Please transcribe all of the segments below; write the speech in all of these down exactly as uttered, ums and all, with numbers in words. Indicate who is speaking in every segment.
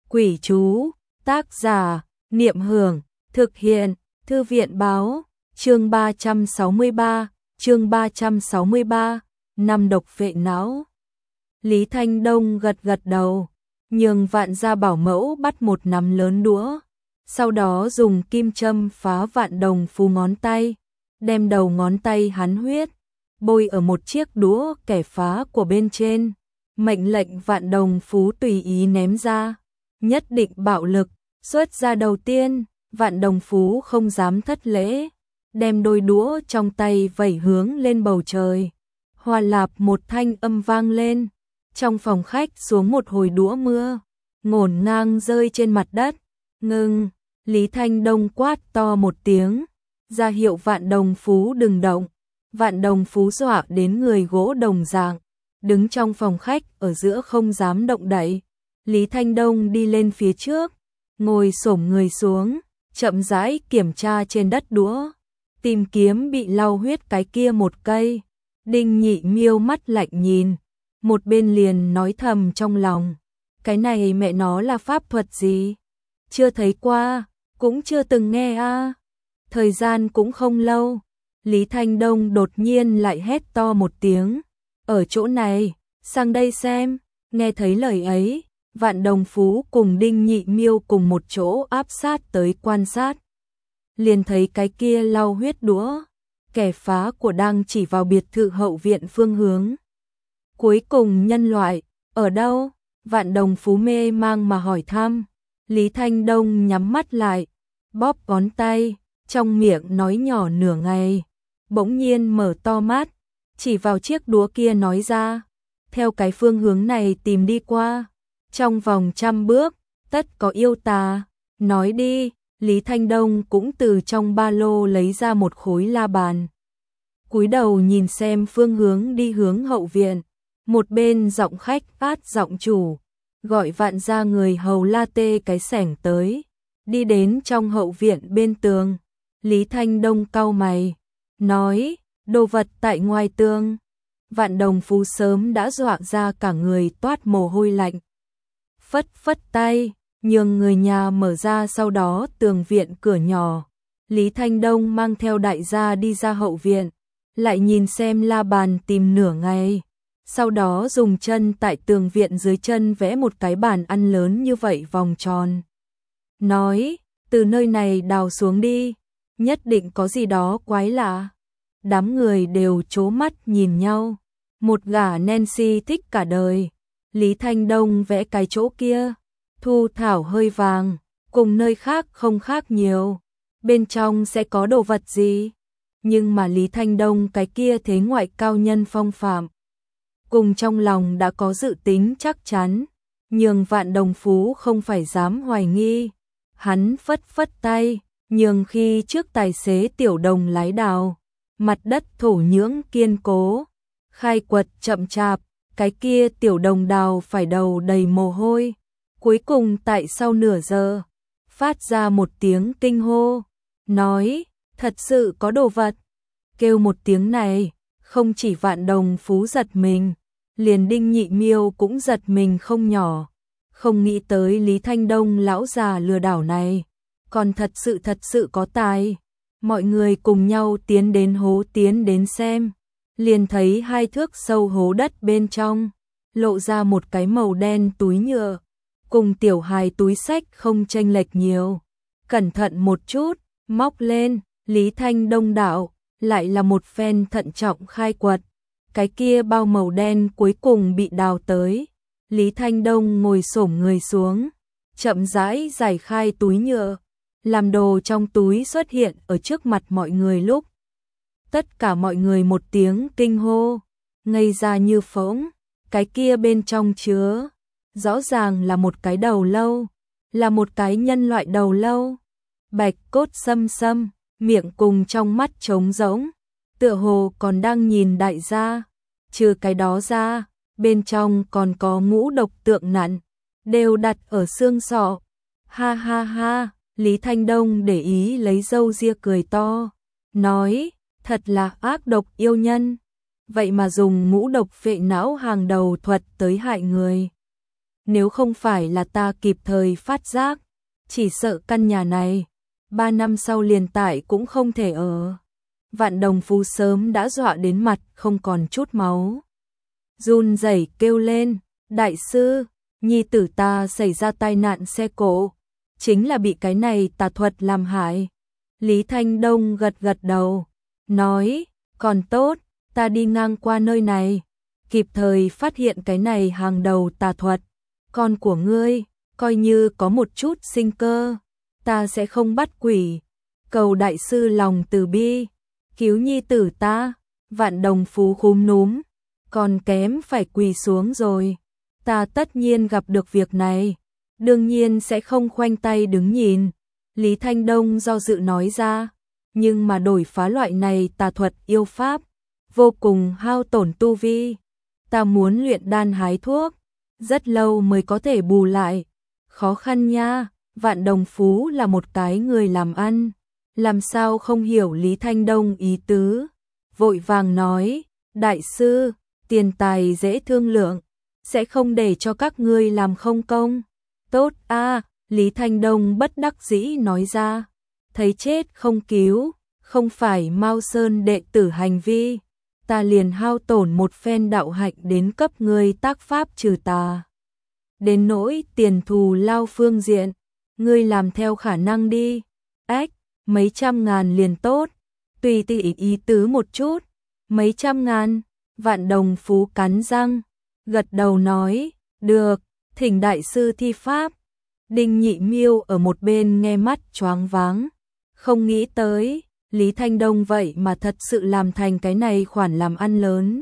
Speaker 1: Quỷ chú, tác giả, Niệm Hưởng, thực hiện, Thư viện Báo, chương ba trăm sáu mươi ba, chương ba trăm sáu mươi ba, năm độc vệ não. Lý Thanh Đông gật gật đầu, nhường Vạn Gia bảo mẫu bắt một nắm lớn đũa, sau đó dùng kim châm phá Vạn Đồng Phú ngón tay, đem đầu ngón tay hắn huyết, bôi ở một chiếc đũa kẻ phá của bên trên, mệnh lệnh Vạn Đồng Phú tùy ý ném ra, nhất định bạo lực. Xuất ra đầu tiên, Vạn Đồng Phú không dám thất lễ, đem đôi đũa trong tay vẩy hướng lên bầu trời. Hòa lạp một thanh âm vang lên, trong phòng khách xuống một hồi đũa mưa, ngổn ngang rơi trên mặt đất. Ngưng, Lý Thanh Đông quát to một tiếng, ra hiệu Vạn Đồng Phú đừng động. Vạn Đồng Phú dọa đến người gỗ đồng dạng, đứng trong phòng khách ở giữa không dám động đậy. Lý Thanh Đông đi lên phía trước, ngồi xổm người xuống, chậm rãi kiểm tra trên đất đũa, tìm kiếm bị lau huyết cái kia một cây. Đinh Nhị Miêu mắt lạnh nhìn, một bên liền nói thầm trong lòng, cái này mẹ nó là pháp thuật gì? Chưa thấy qua, cũng chưa từng nghe a. À. Thời gian cũng không lâu, Lý Thanh Đông đột nhiên lại hét to một tiếng, ở chỗ này, sang đây xem. Nghe thấy lời ấy, Vạn Đồng Phú cùng Đinh Nhị Miêu cùng một chỗ áp sát tới quan sát. Liền thấy cái kia lau huyết đũa, kẻ phá của đang chỉ vào biệt thự hậu viện phương hướng. Cuối cùng nhân loại, ở đâu? Vạn Đồng Phú mê mang mà hỏi thăm. Lý Thanh Đông nhắm mắt lại, bóp ngón tay, trong miệng nói nhỏ nửa ngày, bỗng nhiên mở to mắt, chỉ vào chiếc đũa kia nói ra, theo cái phương hướng này tìm đi qua, trong vòng trăm bước, tất có yêu tà. Nói đi. Lý Thanh Đông cũng từ trong ba lô lấy ra một khối la bàn, cúi đầu nhìn xem phương hướng đi hướng hậu viện. Một bên giọng khách phát giọng chủ, gọi Vạn Gia người hầu la tê cái sẻng tới, đi đến trong hậu viện bên tường. Lý Thanh Đông cau mày, nói, đồ vật tại ngoài tường. Vạn Đồng Phú sớm đã dọa ra cả người toát mồ hôi lạnh, phất phất tay, nhường người nhà mở ra sau đó tường viện cửa nhỏ. Lý Thanh Đông mang theo đại gia đi ra hậu viện, lại nhìn xem la bàn tìm nửa ngày, sau đó dùng chân tại tường viện dưới chân vẽ một cái bàn ăn lớn như vậy vòng tròn. Nói, từ nơi này đào xuống đi, nhất định có gì đó quái lạ. Đám người đều trố mắt nhìn nhau, một gã Nancy thích cả đời. Lý Thanh Đông vẽ cái chỗ kia, thu thảo hơi vàng, cùng nơi khác không khác nhiều, bên trong sẽ có đồ vật gì? Nhưng mà Lý Thanh Đông cái kia thế ngoại cao nhân phong phạm, cùng trong lòng đã có dự tính chắc chắn, nhường Vạn Đồng Phú không phải dám hoài nghi. Hắn phất phất tay, nhường khi trước tài xế Tiểu Đồng lái đào, mặt đất thổ nhưỡng kiên cố, khai quật chậm chạp, cái kia Tiểu Đồng đào phải đầu đầy mồ hôi. Cuối cùng tại sau nửa giờ, phát ra một tiếng kinh hô, nói, thật sự có đồ vật. Kêu một tiếng này, không chỉ Vạn Đồng Phú giật mình, liền Đinh Nhị Miêu cũng giật mình không nhỏ, không nghĩ tới Lý Thanh Đông lão già lừa đảo này, còn thật sự thật sự có tài. Mọi người cùng nhau tiến đến hố tiến đến xem, liền thấy hai thước sâu hố đất bên trong, lộ ra một cái màu đen túi nhựa, cùng tiểu hài túi xách không chênh lệch nhiều. Cẩn thận một chút, móc lên, Lý Thanh Đông đạo, lại là một phen thận trọng khai quật. Cái kia bao màu đen cuối cùng bị đào tới. Lý Thanh Đông ngồi xổm người xuống, chậm rãi giải khai túi nhựa, làm đồ trong túi xuất hiện ở trước mặt mọi người lúc. Tất cả mọi người một tiếng kinh hô, ngây ra như phỗng, cái kia bên trong chứa rõ ràng là một cái đầu lâu, là một cái nhân loại đầu lâu, bạch cốt xâm xâm, miệng cùng trong mắt trống rỗng, tựa hồ còn đang nhìn đại gia. Trừ cái đó ra, bên trong còn có ngũ độc tượng nặn, đều đặt ở xương sọ. Ha ha ha, Lý Thanh Đông để ý lấy râu ria cười to, nói, thật là ác độc yêu nhân, vậy mà dùng ngũ độc phệ não hàng đầu thuật tới hại người. nếu không phải là ta kịp thời phát giác, chỉ sợ căn nhà này, ba năm sau liền tại cũng không thể ở. Vạn Đồng Phú sớm đã dọa đến mặt không còn chút máu. Run rẩy kêu lên, đại sư, nhi tử ta xảy ra tai nạn xe cộ, chính là bị cái này tà thuật làm hại. Lý Thanh Đông gật gật đầu, nói, còn tốt, ta đi ngang qua nơi này, kịp thời phát hiện cái này hàng đầu tà thuật. Con của ngươi, coi như có một chút sinh cơ, ta sẽ không bắt quỷ, cầu đại sư lòng từ bi, cứu nhi tử ta. Vạn Đồng Phú khúm núm, còn kém phải quỳ xuống rồi, ta tất nhiên gặp được việc này, đương nhiên sẽ không khoanh tay đứng nhìn. Lý Thanh Đông do dự nói ra, nhưng mà đổi phá loại này tà thuật yêu pháp, vô cùng hao tổn tu vi, ta muốn luyện đan hái thuốc, rất lâu mới có thể bù lại, khó khăn nha. Vạn Đồng Phú là một cái người làm ăn, làm sao không hiểu Lý Thanh Đông ý tứ, vội vàng nói, đại sư, tiền tài dễ thương lượng, sẽ không để cho các ngươi làm không công. Tốt a, Lý Thanh Đông bất đắc dĩ nói ra, thấy chết không cứu, không phải Mao Sơn đệ tử hành vi, ta liền hao tổn một phen đạo hạnh đến cấp ngươi tác pháp trừ tà. Đến nỗi tiền thù lao phương diện, ngươi làm theo khả năng đi, ếch, mấy trăm ngàn liền tốt, tùy tỉ ý tứ một chút, mấy trăm ngàn. Vạn Đồng Phú cắn răng, gật đầu nói, được, thỉnh đại sư thi pháp. Đinh Nhị Miêu ở một bên nghe mắt choáng váng, không nghĩ tới, Lý Thanh Đông vậy mà thật sự làm thành cái này khoản làm ăn lớn.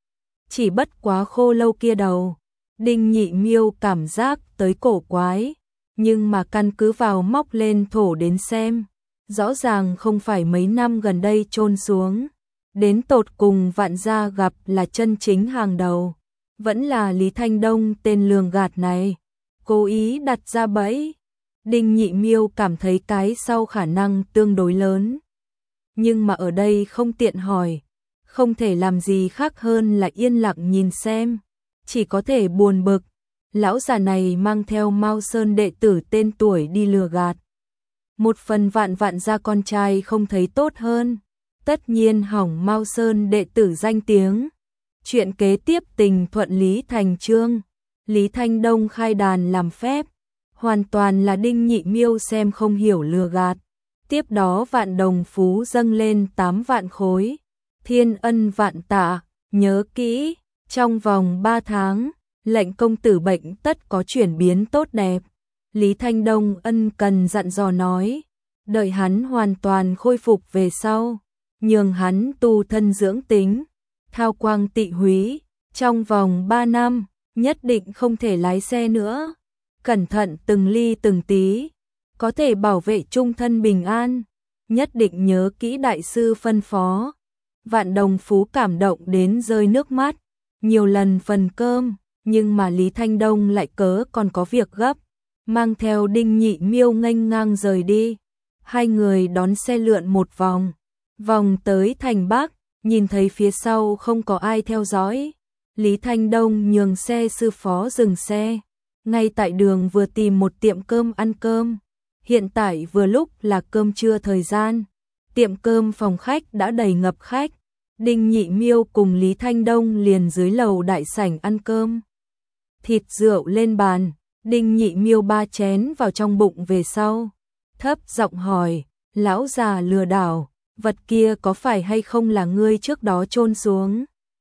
Speaker 1: Chỉ bất quá khô lâu kia đầu, Đinh Nhị Miêu cảm giác tới cổ quái, nhưng mà căn cứ vào móc lên thổ đến xem, rõ ràng không phải mấy năm gần đây chôn xuống. Đến tột cùng Vạn gia gặp là chân chính hàng đầu, vẫn là Lý Thanh Đông tên lường gạt này, cố ý đặt ra bẫy. Đinh Nhị Miêu cảm thấy cái sau khả năng tương đối lớn, nhưng mà ở đây không tiện hỏi, không thể làm gì khác hơn là yên lặng nhìn xem, chỉ có thể buồn bực. Lão già này mang theo Mao Sơn đệ tử tên tuổi đi lừa gạt. Một phần Vạn Vạn gia con trai không thấy tốt hơn, tất nhiên hỏng Mao Sơn đệ tử danh tiếng. Chuyện kế tiếp tình thuận lý thành chương, Lý Thanh Đông khai đàn làm phép, hoàn toàn là Đinh Nhị Miêu xem không hiểu lừa gạt. Tiếp đó Vạn Đồng Phú dâng lên tám vạn khối, thiên ân vạn tạ, nhớ kỹ, trong vòng ba tháng, lệnh công tử bệnh tất có chuyển biến tốt đẹp. Lý Thanh Đông ân cần dặn dò nói, đợi hắn hoàn toàn khôi phục về sau, nhường hắn tu thân dưỡng tính, thao quang tị húy, trong vòng ba năm, nhất định không thể lái xe nữa, cẩn thận từng ly từng tí, có thể bảo vệ trung thân bình an, nhất định nhớ kỹ đại sư phân phó. Vạn Đồng Phú cảm động đến rơi nước mắt, nhiều lần phần cơm, nhưng mà Lý Thanh Đông lại cớ còn có việc gấp, mang theo Đinh Nhị Miêu nghênh ngang rời đi. Hai người đón xe lượn một vòng, vòng tới thành Bắc, nhìn thấy phía sau không có ai theo dõi, Lý Thanh Đông nhường xe sư phó dừng xe, ngay tại đường vừa tìm một tiệm cơm ăn cơm. Hiện tại vừa lúc là cơm trưa thời gian, tiệm cơm phòng khách đã đầy ngập khách, Đinh Nhị Miêu cùng Lý Thanh Đông liền dưới lầu đại sảnh ăn cơm. Thịt rượu lên bàn, Đinh Nhị Miêu ba chén vào trong bụng về sau, thấp giọng hỏi, lão già lừa đảo, vật kia có phải hay không là ngươi trước đó chôn xuống?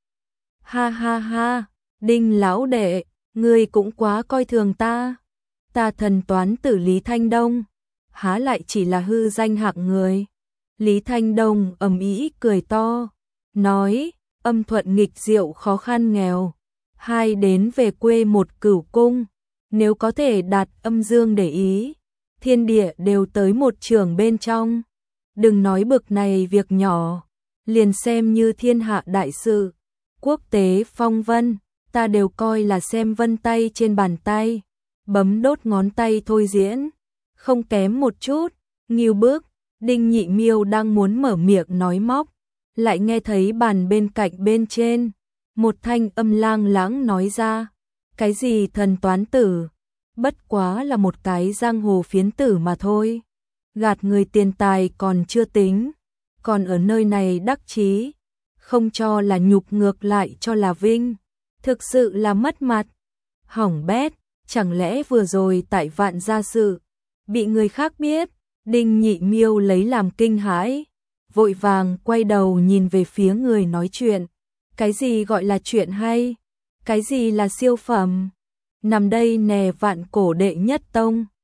Speaker 1: Ha ha ha, Đinh lão đệ, ngươi cũng quá coi thường ta. Ta thần toán tử Lý Thanh Đông, há lại chỉ là hư danh hạng người. Lý Thanh Đông ầm ĩ cười to, nói, âm thuận nghịch diệu khó khăn nghèo, hai đến về quê một cửu cung, nếu có thể đạt âm dương để ý, thiên địa đều tới một trường bên trong. Đừng nói bực này việc nhỏ, liền xem như thiên hạ đại sự, quốc tế phong vân, ta đều coi là xem vân tay trên bàn tay, bấm đốt ngón tay thôi diễn, không kém một chút. Nghiêu bước, Đinh Nhị Miêu đang muốn mở miệng nói móc, lại nghe thấy bàn bên cạnh bên trên, một thanh âm lang lãng nói ra, Cái gì thần toán tử, bất quá là một cái giang hồ phiến tử mà thôi. Gạt người tiền tài còn chưa tính, còn ở nơi này đắc chí, không cho là nhục ngược lại cho là vinh, thực sự là mất mặt. Hỏng bét, chẳng lẽ vừa rồi tại Vạn gia sự, bị người khác biết, Đinh Nhị Miêu lấy làm kinh hãi, vội vàng quay đầu nhìn về phía người nói chuyện. Cái gì gọi là chuyện hay? Cái gì là siêu phẩm? Nằm đây nè Vạn cổ đệ nhất tông.